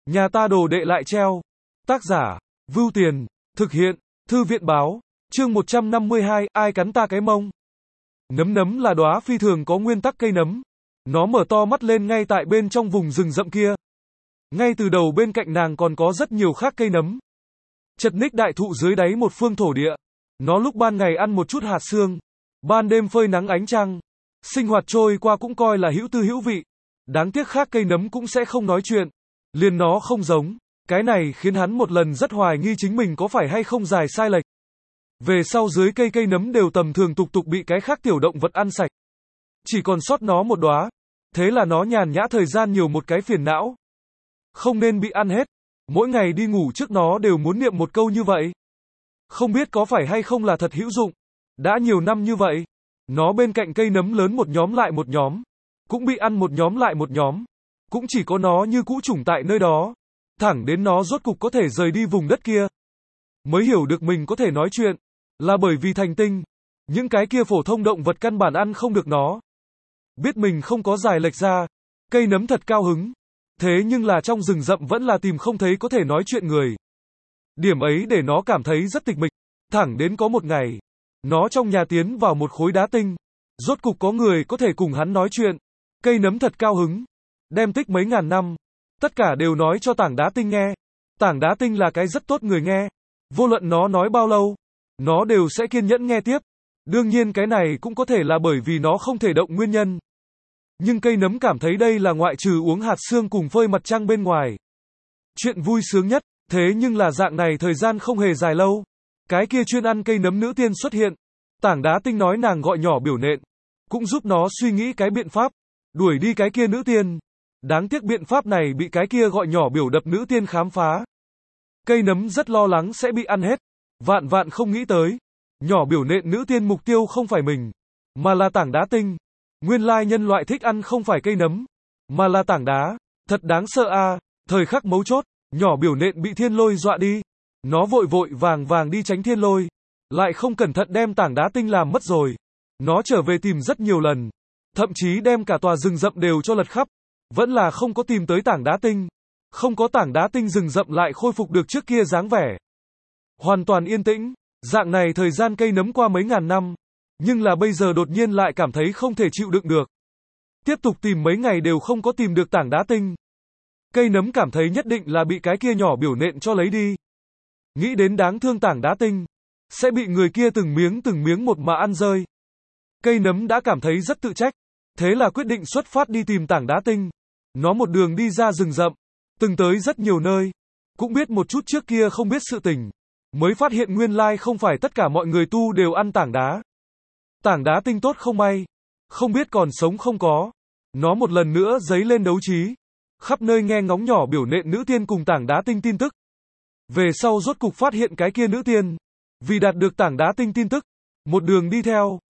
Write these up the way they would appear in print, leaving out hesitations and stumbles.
Nhà ta đồ đệ lại treo. Tác giả, Vưu Tiền, thực hiện, Thư viện báo, chương 152, ai cắn ta cái mông. Nấm nấm là đóa phi thường có nguyên tắc cây nấm. Nó mở to mắt lên ngay tại bên trong vùng rừng rậm kia. Ngay từ đầu bên cạnh nàng còn có rất nhiều khác cây nấm. Chật ních đại thụ dưới đáy một phương thổ địa. Nó lúc ban ngày ăn một chút hạt xương, ban đêm phơi nắng ánh trăng. Sinh hoạt trôi qua cũng coi là hữu tư hữu vị. Đáng tiếc khác cây nấm cũng sẽ không nói chuyện. Liền nó không giống. Cái này khiến hắn một lần rất hoài nghi chính mình có phải hay không dài sai lệch. Về sau dưới cây nấm đều tầm thường tục tục bị cái khác tiểu động vật ăn sạch. Chỉ còn sót nó một đóa. Thế là nó nhàn nhã thời gian nhiều một cái phiền não. Không nên bị ăn hết. Mỗi ngày đi ngủ trước nó đều muốn niệm một câu như vậy. Không biết có phải hay không là thật hữu dụng. Đã nhiều năm như vậy. Nó bên cạnh cây nấm lớn một nhóm lại một nhóm. Cũng bị ăn một nhóm lại một nhóm. Cũng chỉ có nó như cũ chủng tại nơi đó. Thẳng đến nó rốt cục có thể rời đi vùng đất kia. Mới hiểu được mình có thể nói chuyện. Là bởi vì thành tinh. Những cái kia phổ thông động vật căn bản ăn không được nó. Biết mình không có dài lệch ra. Cây nấm thật cao hứng. Thế nhưng là trong rừng rậm vẫn là tìm không thấy có thể nói chuyện người. Điểm ấy để nó cảm thấy rất tịch mịch. Thẳng đến có một ngày. Nó trong nhà tiến vào một khối đá tinh. Rốt cục có người có thể cùng hắn nói chuyện. Cây nấm thật cao hứng. Đem tích mấy ngàn năm. Tất cả đều nói cho tảng đá tinh nghe. Tảng đá tinh là cái rất tốt người nghe. Vô luận nó nói bao lâu, nó đều sẽ kiên nhẫn nghe tiếp. Đương nhiên cái này cũng có thể là bởi vì nó không thể động nguyên nhân. Nhưng cây nấm cảm thấy đây là ngoại trừ uống hạt xương cùng phơi mặt trăng bên ngoài. Chuyện vui sướng nhất, thế nhưng là dạng này thời gian không hề dài lâu. Cái kia chuyên ăn cây nấm nữ tiên xuất hiện. Tảng đá tinh nói nàng gọi nhỏ biểu nện. Cũng giúp nó suy nghĩ cái biện pháp. Đuổi đi cái kia nữ tiên. Đáng tiếc biện pháp này bị cái kia gọi nhỏ biểu đập nữ tiên khám phá. Cây nấm rất lo lắng sẽ bị ăn hết. Vạn vạn không nghĩ tới. Nhỏ biểu nện nữ tiên mục tiêu không phải mình. Mà là tảng đá tinh. Nguyên lai nhân loại thích ăn không phải cây nấm. Mà là tảng đá. Thật đáng sợ a. Thời khắc mấu chốt. Nhỏ biểu nện bị thiên lôi dọa đi. Nó vội vội vàng vàng đi tránh thiên lôi. Lại không cẩn thận đem tảng đá tinh làm mất rồi. Nó trở về tìm rất nhiều lần. Thậm chí đem cả tòa rừng rậm đều cho lật khắp. Vẫn là không có tìm tới tảng đá tinh. Không có tảng đá tinh rừng rậm lại khôi phục được trước kia dáng vẻ. Hoàn toàn yên tĩnh. Dạng này thời gian cây nấm qua mấy ngàn năm. Nhưng là bây giờ đột nhiên lại cảm thấy không thể chịu đựng được. Tiếp tục tìm mấy ngày đều không có tìm được tảng đá tinh. Cây nấm cảm thấy nhất định là bị cái kia nhỏ biểu nện cho lấy đi. Nghĩ đến đáng thương tảng đá tinh. Sẽ bị người kia từng miếng một mà ăn rơi. Cây nấm đã cảm thấy rất tự trách. Thế là quyết định xuất phát đi tìm tảng đá tinh. Nó một đường đi ra rừng rậm. Từng tới rất nhiều nơi. Cũng biết một chút trước kia không biết sự tình. Mới phát hiện nguyên lai không phải tất cả mọi người tu đều ăn tảng đá. Tảng đá tinh tốt không may. Không biết còn sống không có. Nó một lần nữa dấy lên đấu trí. Khắp nơi nghe ngóng nhỏ biểu nện nữ tiên cùng tảng đá tinh tin tức. Về sau rốt cục phát hiện cái kia nữ tiên. Vì đạt được tảng đá tinh tin tức. Một đường đi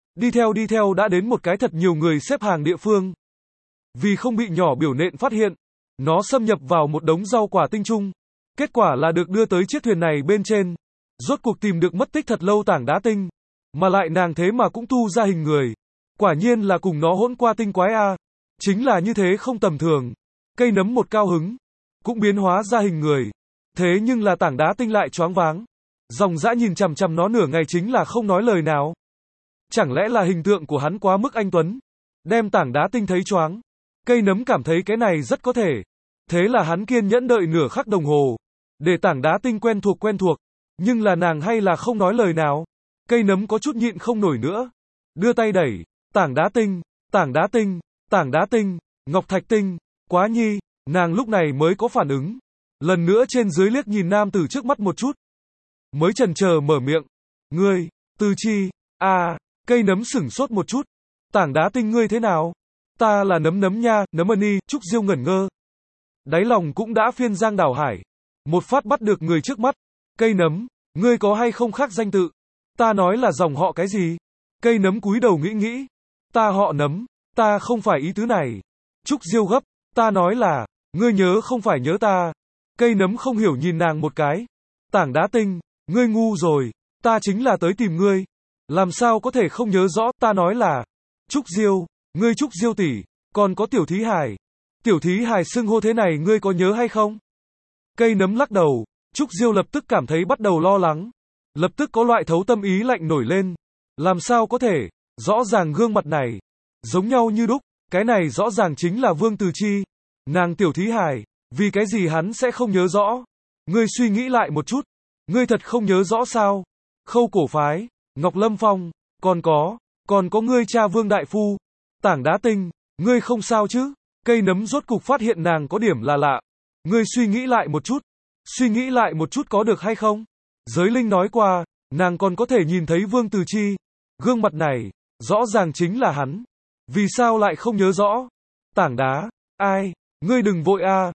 theo đã đến một cái thật nhiều người xếp hàng địa phương. Vì không bị nhỏ biểu nện phát hiện. Nó xâm nhập vào một đống rau quả tinh trung. Kết quả là được đưa tới chiếc thuyền này bên trên. Rốt cuộc tìm được mất tích thật lâu tảng đá tinh. Mà lại nàng thế mà cũng tu ra hình người. Quả nhiên là cùng nó hỗn qua tinh quái a. Chính là như thế không tầm thường. Cây nấm một cao hứng. Cũng biến hóa ra hình người. Thế nhưng là tảng đá tinh lại choáng váng. Dòng dã nhìn chằm chằm nó nửa ngày chính là không nói lời nào. Chẳng lẽ là hình tượng của hắn quá mức anh tuấn. Đem tảng đá tinh thấy choáng. Cây nấm cảm thấy cái này rất có thể. Thế là hắn kiên nhẫn đợi nửa khắc đồng hồ. Để tảng đá tinh quen thuộc. Nhưng là nàng hay là không nói lời nào. Cây nấm có chút nhịn không nổi nữa. Đưa tay đẩy. Tảng đá tinh, ngọc thạch tinh, quá nhi. Nàng lúc này mới có phản ứng. Lần nữa trên dưới liếc nhìn nam tử trước mắt một chút. Mới chần chờ mở miệng. Ngươi, Tư Chi, cây nấm sửng sốt một chút. Tảng đá tinh ngươi thế nào? Ta là nấm nấm nha, nấm ân Trúc Diêu ngẩn ngơ. Đáy lòng cũng đã phiên giang đảo hải. Một phát bắt được người trước mắt. Cây nấm, ngươi có hay không khác danh tự? Ta nói là dòng họ cái gì? Cây nấm cúi đầu nghĩ. Ta họ nấm, ta không phải ý tứ này. Trúc Diêu gấp, ta nói là, ngươi nhớ không phải nhớ ta. Cây nấm không hiểu nhìn nàng một cái. Tảng đá tinh, ngươi ngu rồi, ta chính là tới tìm ngươi. Làm sao có thể không nhớ rõ, ta nói là, Trúc Diêu, ngươi Trúc Diêu tỷ, còn có Tiểu Thí Hải. Tiểu Thí Hải xưng hô thế này ngươi có nhớ hay không? Cây nấm lắc đầu, Trúc Diêu lập tức cảm thấy bắt đầu lo lắng. Lập tức có loại thấu tâm ý lạnh nổi lên. Làm sao có thể, rõ ràng gương mặt này, giống nhau như đúc, cái này rõ ràng chính là Vương Từ Chi. Nàng tiểu thí hài, vì cái gì hắn sẽ không nhớ rõ? Ngươi suy nghĩ lại một chút, ngươi thật không nhớ rõ sao? Khâu Cổ Phái, Ngọc Lâm Phong, còn có ngươi cha Vương Đại Phu, Tảng Đá Tinh, ngươi không sao chứ? Cây nấm rốt cục phát hiện nàng có điểm là lạ. Ngươi suy nghĩ lại một chút có được hay không? Giới linh nói qua, nàng còn có thể nhìn thấy Vương Từ Chi. Gương mặt này, rõ ràng chính là hắn. Vì sao lại không nhớ rõ? Tảng đá, ai? Ngươi đừng vội a,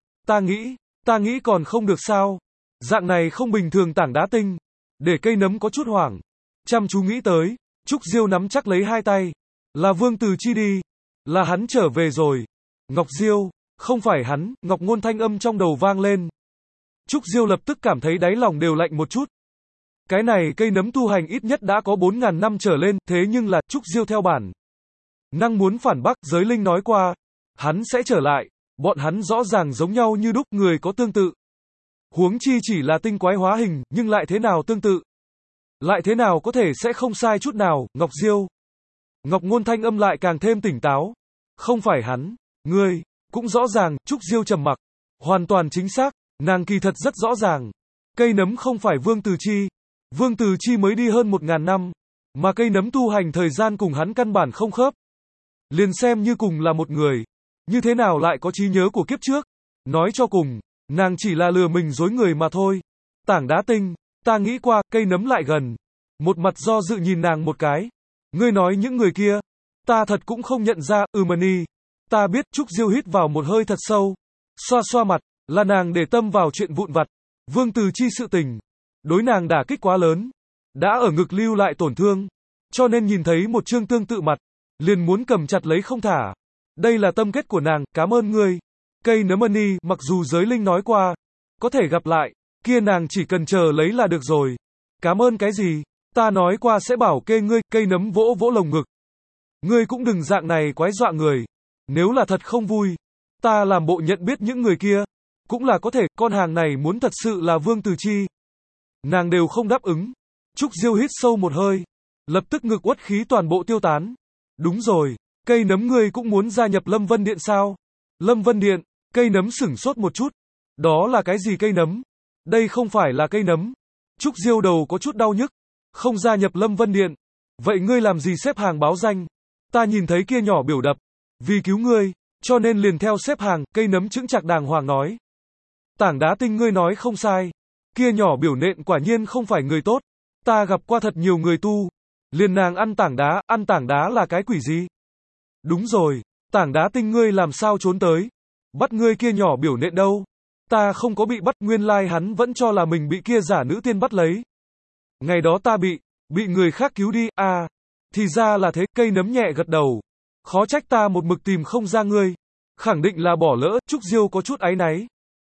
ta nghĩ còn không được sao? Dạng này không bình thường Tảng Đá Tinh. Để cây nấm có chút hoảng. Chăm chú nghĩ tới, Trúc Diêu nắm chắc lấy hai tay. Là Vương Từ Chi đi. Là hắn trở về rồi. Ngọc Diêu, không phải hắn, Ngọc Ngôn thanh âm trong đầu vang lên. Trúc Diêu lập tức cảm thấy đáy lòng đều lạnh một chút. Cái này cây nấm tu hành ít nhất đã có 4.000 năm trở lên, thế nhưng là, Trúc Diêu theo bản năng muốn phản bác, giới linh nói qua, hắn sẽ trở lại, bọn hắn rõ ràng giống nhau như đúc, người có tương tự. Huống chi chỉ là tinh quái hóa hình, nhưng lại thế nào tương tự? Lại thế nào có thể sẽ không sai chút nào, Ngọc Diêu? Ngọc Ngôn thanh âm lại càng thêm tỉnh táo. Không phải hắn, ngươi, cũng rõ ràng, Trúc Diêu trầm mặc. Hoàn toàn chính xác, nàng kỳ thật rất rõ ràng. Cây nấm không phải Vương Từ Chi. Vương Từ Chi mới đi hơn 1.000 năm, mà cây nấm tu hành thời gian cùng hắn căn bản không khớp. Liền xem như cùng là một người, như thế nào lại có trí nhớ của kiếp trước? Nói cho cùng, nàng chỉ là lừa mình dối người mà thôi. Tảng Đá Tinh, ta nghĩ qua, cây nấm lại gần. Một mặt do dự nhìn nàng một cái. Ngươi nói những người kia, ta thật cũng không nhận ra, Mani. Ta biết. Trúc Diêu hít vào một hơi thật sâu. Xoa xoa mặt, là nàng để tâm vào chuyện vụn vặt. Vương Từ Chi sự tình, đối nàng đả kích quá lớn. Đã ở ngực lưu lại tổn thương. Cho nên nhìn thấy một chương tương tự mặt, liền muốn cầm chặt lấy không thả. Đây là tâm kết của nàng, cảm ơn ngươi. Cây nấm Mani, mặc dù giới linh nói qua, có thể gặp lại, kia nàng chỉ cần chờ lấy là được rồi. Cảm ơn cái gì? Ta nói qua sẽ bảo kê ngươi, cây nấm vỗ vỗ lồng ngực. Ngươi cũng đừng dạng này quái dọa người. Nếu là thật không vui, ta làm bộ nhận biết những người kia. Cũng là có thể, con hàng này muốn thật sự là Vương Từ Chi. Nàng đều không đáp ứng. Trúc Diêu hít sâu một hơi. Lập tức ngực uất khí toàn bộ tiêu tán. Đúng rồi, cây nấm ngươi cũng muốn gia nhập Lâm Vân Điện sao? Lâm Vân Điện, cây nấm sửng sốt một chút. Đó là cái gì cây nấm? Đây không phải là cây nấm. Trúc Diêu đầu có chút đau nhức. Không gia nhập Lâm Vân Điện. Vậy ngươi làm gì xếp hàng báo danh? Ta nhìn thấy kia nhỏ biểu đập. Vì cứu ngươi, cho nên liền theo xếp hàng, cây nấm chững chạc đàng hoàng nói. Tảng Đá Tinh ngươi nói không sai. Kia nhỏ biểu nện quả nhiên không phải người tốt. Ta gặp qua thật nhiều người tu. Liền nàng ăn tảng đá là cái quỷ gì? Đúng rồi, Tảng Đá Tinh ngươi làm sao trốn tới? Bắt ngươi kia nhỏ biểu nện đâu? Ta không có bị bắt, nguyên lai hắn vẫn cho là mình bị kia giả nữ tiên bắt lấy. Ngày đó ta bị người khác cứu đi, à, thì ra là thế, cây nấm nhẹ gật đầu. Khó trách ta một mực tìm không ra ngươi. Khẳng định là bỏ lỡ, Trúc Diêu có chút áy náy.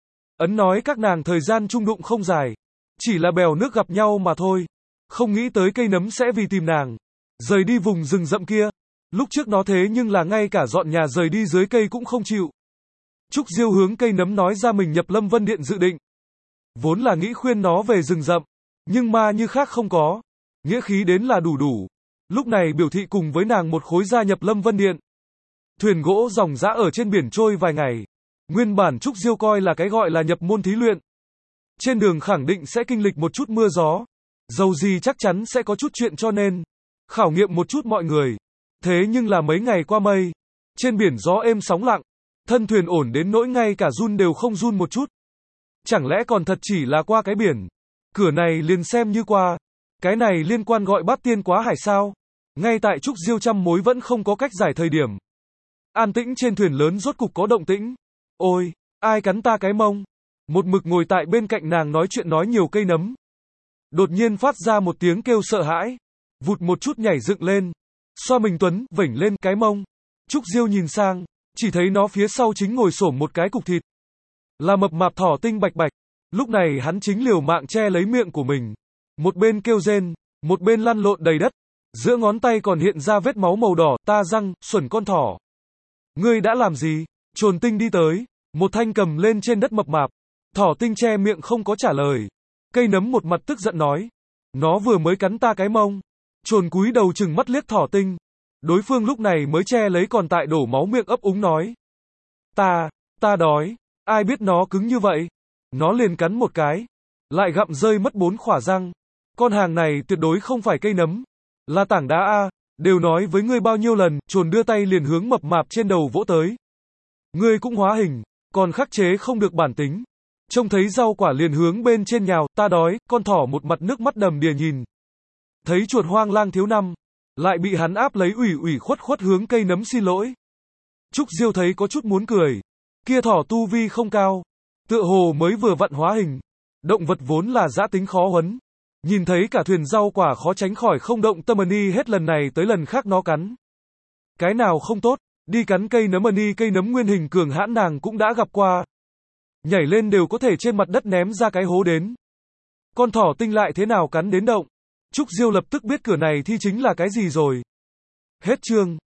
Ấn nói các nàng thời gian chung đụng không dài. Chỉ là bèo nước gặp nhau mà thôi. Không nghĩ tới cây nấm sẽ vì tìm nàng. Rời đi vùng rừng rậm kia. Lúc trước nó thế nhưng là ngay cả dọn nhà rời đi dưới cây cũng không chịu. Trúc Diêu hướng cây nấm nói ra mình nhập Lâm Vân Điện dự định. Vốn là nghĩ khuyên nó về rừng rậm. Nhưng mà như khác không có. Nghĩa khí đến là đủ. Lúc này biểu thị cùng với nàng một khối gia nhập Lâm Vân Điện. Thuyền gỗ ròng rã ở trên biển trôi vài ngày. Nguyên bản Trúc Diêu coi là cái gọi là nhập môn thí luyện. Trên đường khẳng định sẽ kinh lịch một chút mưa gió. Dầu gì chắc chắn sẽ có chút chuyện cho nên khảo nghiệm một chút mọi người. Thế nhưng là mấy ngày qua mây. Trên biển gió êm sóng lặng. Thân thuyền ổn đến nỗi ngay cả run đều không run một chút. Chẳng lẽ còn thật chỉ là qua cái biển. Cửa này liền xem như qua. Cái này liên quan gọi Bát Tiên Quá Hải sao? Ngay tại Trúc Diêu trăm mối vẫn không có cách giải thời điểm. An tĩnh trên thuyền lớn rốt cục có động tĩnh. Ôi, ai cắn ta cái mông? Một mực ngồi tại bên cạnh nàng nói chuyện nói nhiều cây nấm. Đột nhiên phát ra một tiếng kêu sợ hãi. Vụt một chút nhảy dựng lên. Xoa mình tuấn, vểnh lên cái mông. Trúc Diêu nhìn sang. Chỉ thấy nó phía sau chính ngồi xổm một cái cục thịt. Là mập mạp thỏ tinh bạch bạch. Lúc này hắn chính liều mạng che lấy miệng của mình. Một bên kêu rên, một bên lăn lộn đầy đất. Giữa ngón tay còn hiện ra vết máu màu đỏ, ta răng, xuẩn con thỏ. Ngươi đã làm gì? Trồn tinh đi tới, một thanh cầm lên trên đất mập mạp. Thỏ Tinh che miệng không có trả lời. Cây nấm một mặt tức giận nói. Nó vừa mới cắn ta cái mông. Chuồn cúi đầu chừng mắt liếc Thỏ Tinh. Đối phương lúc này mới che lấy còn tại đổ máu miệng ấp úng nói. Ta đói. Ai biết nó cứng như vậy. Nó liền cắn một cái. Lại gặm rơi mất 4 khỏa răng. Con hàng này tuyệt đối không phải cây nấm. Là tảng đá a. Đều nói với ngươi bao nhiêu lần. Chuồn đưa tay liền hướng mập mạp trên đầu vỗ tới. Ngươi cũng hóa hình. Còn khắc chế không được bản tính. Trông thấy rau quả liền hướng bên trên nhào. Ta đói. Con thỏ một mặt nước mắt đầm đìa nhìn. Thấy chuột hoang lang thiếu năm. Lại bị hắn áp lấy ủy khuất hướng cây nấm xin lỗi. Trúc Diêu thấy có chút muốn cười. Kia thỏ tu vi không cao. Tựa hồ mới vừa vặn hóa hình. Động vật vốn là dã tính khó huấn. Nhìn thấy cả thuyền rau quả khó tránh khỏi không động tâm ni hết lần này tới lần khác nó cắn. Cái nào không tốt, đi cắn cây nấm ni cây nấm nguyên hình cường hãn nàng cũng đã gặp qua. Nhảy lên đều có thể trên mặt đất ném ra cái hố đến. Con thỏ tinh lại thế nào cắn đến động. Trúc Diêu lập tức biết cửa này thi chính là cái gì rồi. Hết chương.